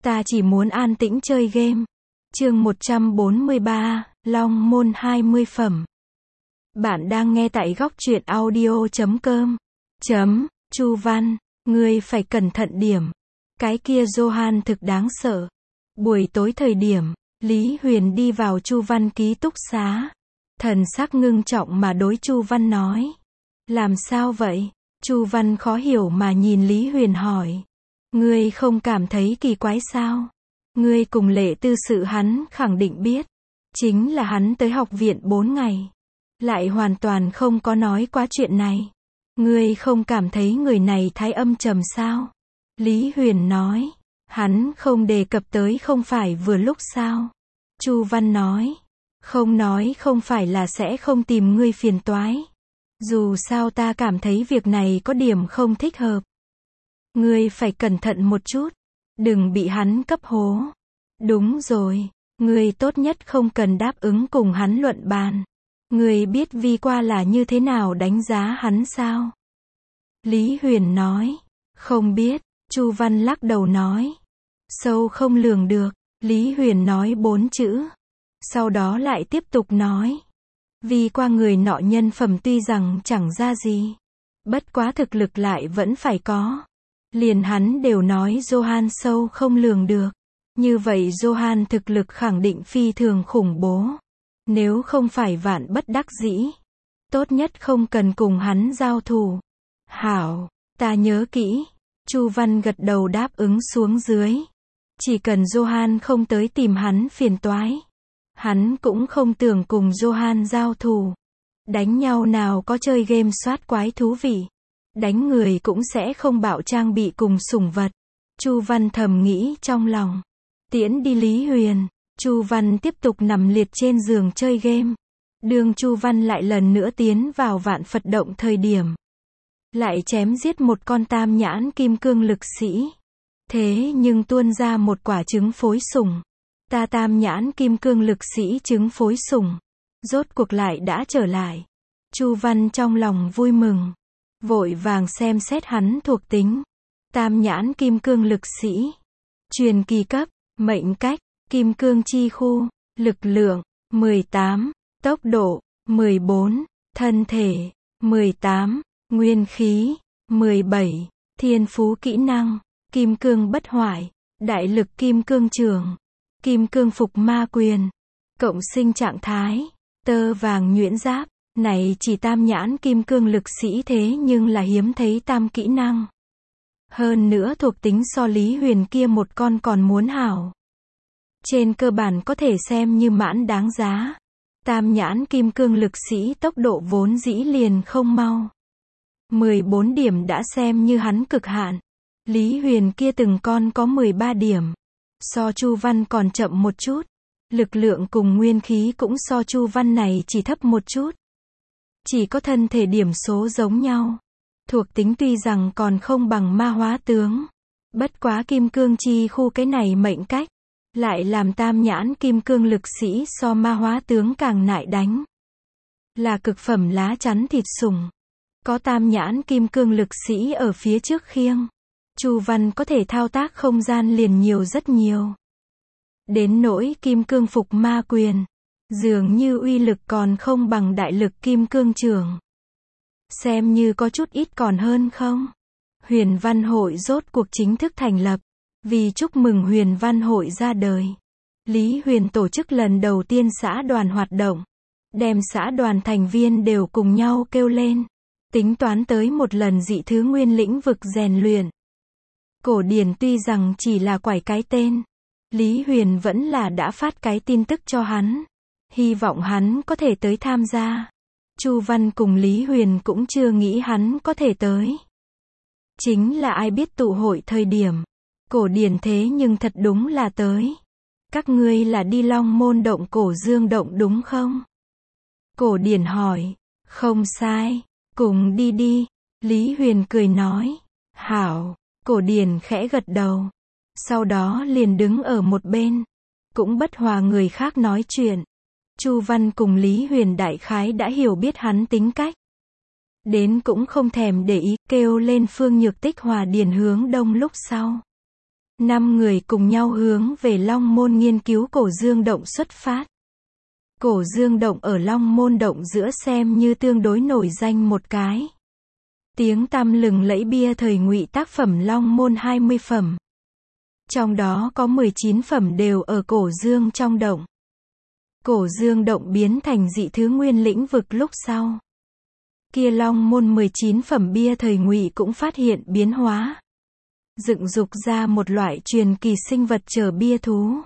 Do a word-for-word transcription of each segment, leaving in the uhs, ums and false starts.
Ta chỉ muốn an tĩnh chơi game. Chương một trăm bốn mươi ba, Long môn hai mươi phẩm. Bạn đang nghe tại góc truyện audio chấm com. Chấm, Chu Văn, ngươi phải cẩn thận điểm. Cái kia Johan thực đáng sợ. Buổi tối thời điểm, Lý Huyền đi vào Chu Văn ký túc xá. Thần sắc ngưng trọng mà đối Chu Văn nói. Làm sao vậy? Chu Văn khó hiểu mà nhìn Lý Huyền hỏi. Ngươi không cảm thấy kỳ quái sao? Ngươi cùng Lệ Tư sự hắn khẳng định biết. Chính là hắn tới học viện bốn ngày. Lại hoàn toàn không có nói qua chuyện này. Ngươi không cảm thấy người này thái âm trầm sao? Lý Huyền nói. Hắn không đề cập tới không phải vừa lúc sao? Chu Văn nói. Không nói không phải là sẽ không tìm ngươi phiền toái. Dù sao ta cảm thấy việc này có điểm không thích hợp. Ngươi phải cẩn thận một chút. Đừng bị hắn cấp hố. Đúng rồi. Ngươi tốt nhất không cần đáp ứng cùng hắn luận bàn. Ngươi biết Vi qua là như thế nào đánh giá hắn sao? Lý Huyền nói. Không biết. Chu Văn lắc đầu nói. Sâu không lường được. Lý Huyền nói bốn chữ. Sau đó lại tiếp tục nói. Vi qua người nọ nhân phẩm tuy rằng chẳng ra gì. Bất quá thực lực lại vẫn phải có. Liền hắn đều nói Johan sâu không lường được. Như vậy Johan thực lực khẳng định phi thường khủng bố. Nếu không phải vạn bất đắc dĩ. Tốt nhất không cần cùng hắn giao thủ. Hảo, ta nhớ kỹ. Chu Văn gật đầu đáp ứng xuống dưới. Chỉ cần Johan không tới tìm hắn phiền toái. Hắn cũng không tưởng cùng Johan giao thủ. Đánh nhau nào có chơi game soát quái thú vị. Đánh người cũng sẽ không bạo trang bị cùng sủng vật. Chu Văn thầm nghĩ trong lòng. Tiễn đi Lý Huyền. Chu Văn tiếp tục nằm liệt trên giường chơi game. Đường Chu Văn lại lần nữa tiến vào vạn Phật động thời điểm. Lại chém giết một con tam nhãn kim cương lực sĩ. Thế nhưng tuôn ra một quả trứng phối sủng. Ta tam nhãn kim cương lực sĩ trứng phối sủng. Rốt cuộc lại đã trở lại. Chu Văn trong lòng vui mừng. Vội vàng xem xét hắn thuộc tính. Tam nhãn kim cương lực sĩ. Truyền kỳ cấp, mệnh cách, kim cương chi khu, lực lượng, mười tám, tốc độ, mười bốn, thân thể, mười tám, nguyên khí, mười bảy, thiên phú kỹ năng, kim cương bất hoại, đại lực kim cương trường, kim cương phục ma quyền, cộng sinh trạng thái, tơ vàng nhuyễn giáp. Này chỉ tam nhãn kim cương lực sĩ thế nhưng là hiếm thấy tam kỹ năng. Hơn nữa thuộc tính so Lý Huyền kia một con còn muốn hảo. Trên cơ bản có thể xem như mãn đáng giá. Tam nhãn kim cương lực sĩ tốc độ vốn dĩ liền không mau. mười bốn điểm đã xem như hắn cực hạn. Lý Huyền kia từng con có mười ba điểm. So Chu Văn còn chậm một chút. Lực lượng cùng nguyên khí cũng so Chu Văn này chỉ thấp một chút. Chỉ có thân thể điểm số giống nhau. Thuộc tính tuy rằng còn không bằng ma hóa tướng. Bất quá kim cương chi khu cái này mệnh cách. Lại làm tam nhãn kim cương lực sĩ so ma hóa tướng càng nại đánh. Là cực phẩm lá chắn thịt sủng. Có tam nhãn kim cương lực sĩ ở phía trước khiêng. Chu Văn có thể thao tác không gian liền nhiều rất nhiều. Đến nỗi kim cương phục ma quyền. Dường như uy lực còn không bằng đại lực kim cương trường. Xem như có chút ít còn hơn không? Huyền Văn Hội rốt cuộc chính thức thành lập. Vì chúc mừng Huyền Văn Hội ra đời. Lý Huyền tổ chức lần đầu tiên xã đoàn hoạt động. Đem xã đoàn thành viên đều cùng nhau kêu lên. Tính toán tới một lần dị thứ nguyên lĩnh vực rèn luyện. Cổ điển tuy rằng chỉ là quải cái tên. Lý Huyền vẫn là đã phát cái tin tức cho hắn. Hy vọng hắn có thể tới tham gia. Chu Văn cùng Lý Huyền cũng chưa nghĩ hắn có thể tới. Chính là ai biết tụ hội thời điểm. Cổ điển thế nhưng thật đúng là tới. Các ngươi là đi Long môn động cổ dương động đúng không? Cổ điển hỏi. Không sai. Cùng đi đi. Lý Huyền cười nói. Hảo. Cổ điển khẽ gật đầu. Sau đó liền đứng ở một bên. Cũng bất hòa người khác nói chuyện. Chu Văn cùng Lý Huyền đại khái đã hiểu biết hắn tính cách. Đến cũng không thèm để ý, kêu lên Phương Nhược Tích hòa điền hướng đông lúc sau. Năm người cùng nhau hướng về Long Môn nghiên cứu Cổ Dương Động xuất phát. Cổ Dương Động ở Long Môn Động giữa xem như tương đối nổi danh một cái. Tiếng tăm lừng lẫy bia thời Ngụy tác phẩm Long Môn hai mươi phẩm. Trong đó có mười chín phẩm đều ở Cổ Dương trong động. Cổ Dương Động biến thành dị thứ nguyên lĩnh vực lúc sau. Kia Long Môn mười chín phẩm bia thời Ngụy cũng phát hiện biến hóa. Dựng dục ra một loại truyền kỳ sinh vật trở bia thú.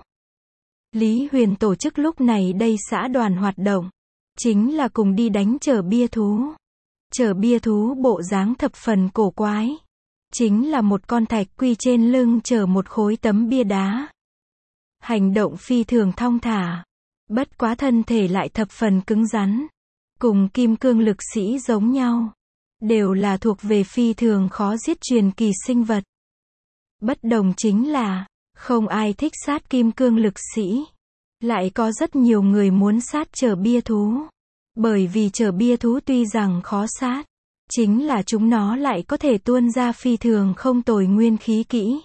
Lý Huyền tổ chức lúc này đây xã đoàn hoạt động. Chính là cùng đi đánh trở bia thú. Trở bia thú bộ dáng thập phần cổ quái. Chính là một con thạch quy trên lưng chở một khối tấm bia đá. Hành động phi thường thong thả. Bất quá thân thể lại thập phần cứng rắn. Cùng kim cương lực sĩ giống nhau. Đều là thuộc về phi thường khó giết truyền kỳ sinh vật. Bất đồng chính là, không ai thích sát kim cương lực sĩ. Lại có rất nhiều người muốn sát trở bia thú. Bởi vì trở bia thú tuy rằng khó sát, chính là chúng nó lại có thể tuôn ra phi thường không tồi nguyên khí kỹ.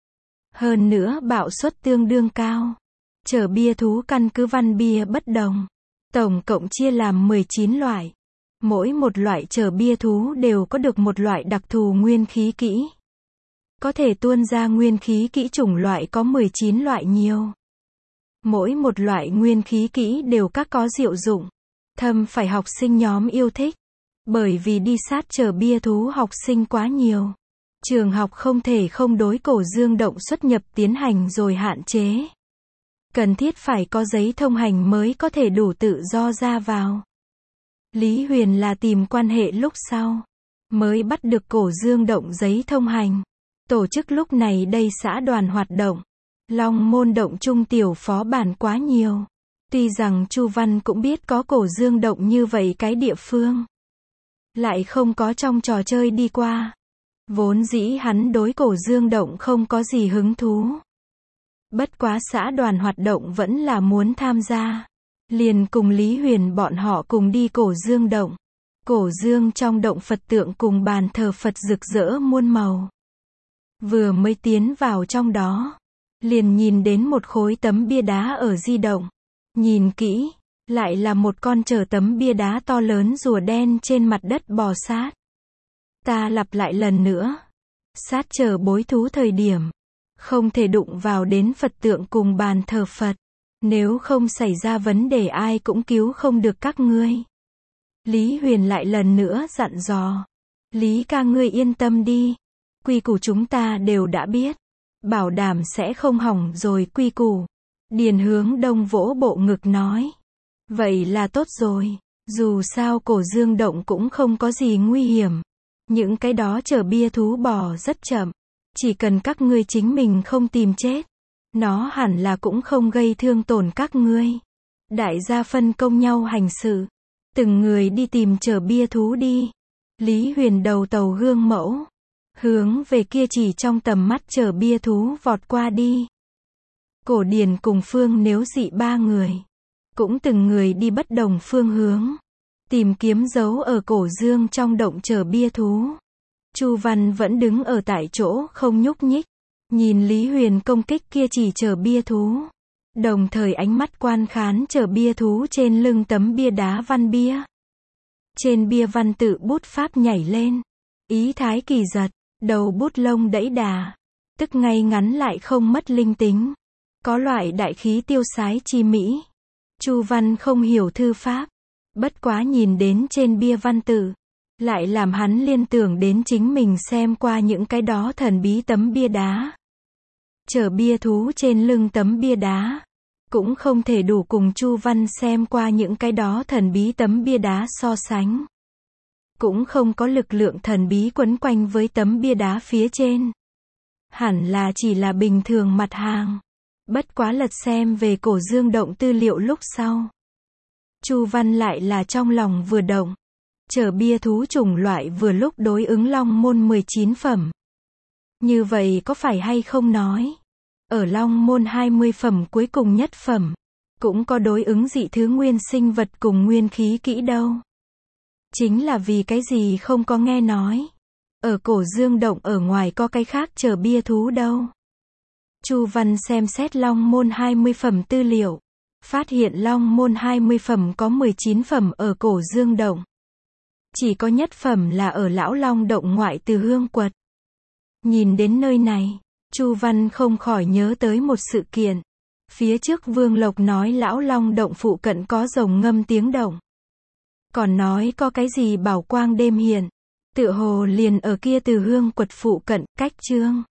Hơn nữa bạo suất tương đương cao. Trở bia thú căn cứ văn bia bất đồng. Tổng cộng chia làm mười chín loại. Mỗi một loại trở bia thú đều có được một loại đặc thù nguyên khí kỹ. Có thể tuôn ra nguyên khí kỹ chủng loại có mười chín loại nhiều. Mỗi một loại nguyên khí kỹ đều các có diệu dụng. Thâm phải học sinh nhóm yêu thích. Bởi vì đi sát trở bia thú học sinh quá nhiều. Trường học không thể không đối Cổ Dương Động xuất nhập tiến hành rồi hạn chế. Cần thiết phải có giấy thông hành mới có thể đủ tự do ra vào. Lý Huyền là tìm quan hệ lúc sau. Mới bắt được Cổ Dương Động giấy thông hành. Tổ chức lúc này đây xã đoàn hoạt động. Long Môn Động trung tiểu phó bản quá nhiều. Tuy rằng Chu Văn cũng biết có Cổ Dương Động như vậy cái địa phương. Lại không có trong trò chơi đi qua. Vốn dĩ hắn đối Cổ Dương Động không có gì hứng thú. Bất quá xã đoàn hoạt động vẫn là muốn tham gia. Liền cùng Lý Huyền bọn họ cùng đi Cổ Dương Động. Cổ Dương trong động Phật tượng cùng bàn thờ Phật rực rỡ muôn màu. Vừa mới tiến vào trong đó. Liền nhìn đến một khối tấm bia đá ở di động. Nhìn kỹ, lại là một con chở tấm bia đá to lớn rùa đen trên mặt đất bò sát. Ta lặp lại lần nữa. Sát chờ bối thú thời điểm. Không thể đụng vào đến Phật tượng cùng bàn thờ Phật. Nếu không xảy ra vấn đề ai cũng cứu không được các ngươi. Lý Huyền lại lần nữa dặn dò. Lý ca ngươi yên tâm đi. Quy củ chúng ta đều đã biết. Bảo đảm sẽ không hỏng rồi quy củ. Điền Hướng Đông vỗ bộ ngực nói. Vậy là tốt rồi. Dù sao Cổ Dương Động cũng không có gì nguy hiểm. Những cái đó chở bia thú bò rất chậm. Chỉ cần các ngươi chính mình không tìm chết. Nó hẳn là cũng không gây thương tổn các ngươi. Đại gia phân công nhau hành sự. Từng người đi tìm chở bia thú đi. Lý Huyền đầu tàu gương mẫu. Hướng về kia chỉ trong tầm mắt chở bia thú vọt qua đi. Cổ Điền cùng Phương Nếu Dị ba người. Cũng từng người đi bất đồng phương hướng. Tìm kiếm dấu ở Cổ Dương trong động chở bia thú. Chu Văn vẫn đứng ở tại chỗ không nhúc nhích. Nhìn Lý Huyền công kích kia chỉ chở bia thú. Đồng thời ánh mắt quan khán chở bia thú trên lưng tấm bia đá văn bia. Trên bia văn tự bút pháp nhảy lên. Ý thái kỳ giật. Đầu bút lông đẫy đà. Tức ngay ngắn lại không mất linh tính. Có loại đại khí tiêu sái chi mỹ. Chu Văn không hiểu thư pháp. Bất quá nhìn đến trên bia văn tự. Lại làm hắn liên tưởng đến chính mình xem qua những cái đó thần bí tấm bia đá. Chở bia thú trên lưng tấm bia đá. Cũng không thể đủ cùng Chu Văn xem qua những cái đó thần bí tấm bia đá so sánh. Cũng không có lực lượng thần bí quấn quanh với tấm bia đá phía trên. Hẳn là chỉ là bình thường mặt hàng. Bất quá lật xem về Cổ Dương Động tư liệu lúc sau. Chu Văn lại là trong lòng vừa động. Chở bia thú chủng loại vừa lúc đối ứng Long Môn mười chín phẩm. Như vậy có phải hay không nói. Ở Long Môn hai mươi phẩm cuối cùng nhất phẩm. Cũng có đối ứng dị thứ nguyên sinh vật cùng nguyên khí kỹ đâu. Chính là vì cái gì không có nghe nói. Ở Cổ Dương Động ở ngoài có cái khác chở bia thú đâu. Chu Văn xem xét Long Môn hai mươi phẩm tư liệu. Phát hiện Long Môn hai mươi phẩm có mười chín phẩm ở Cổ Dương Động. Chỉ có nhất phẩm là ở Lão Long Động ngoại Từ Hương Quật. Nhìn đến nơi này, Chu Văn không khỏi nhớ tới một sự kiện. Phía trước Vương Lộc nói Lão Long Động phụ cận có rồng ngâm tiếng động. Còn nói có cái gì bảo quang đêm hiện. Tựa hồ liền ở kia Từ Hương Quật phụ cận, cách Chương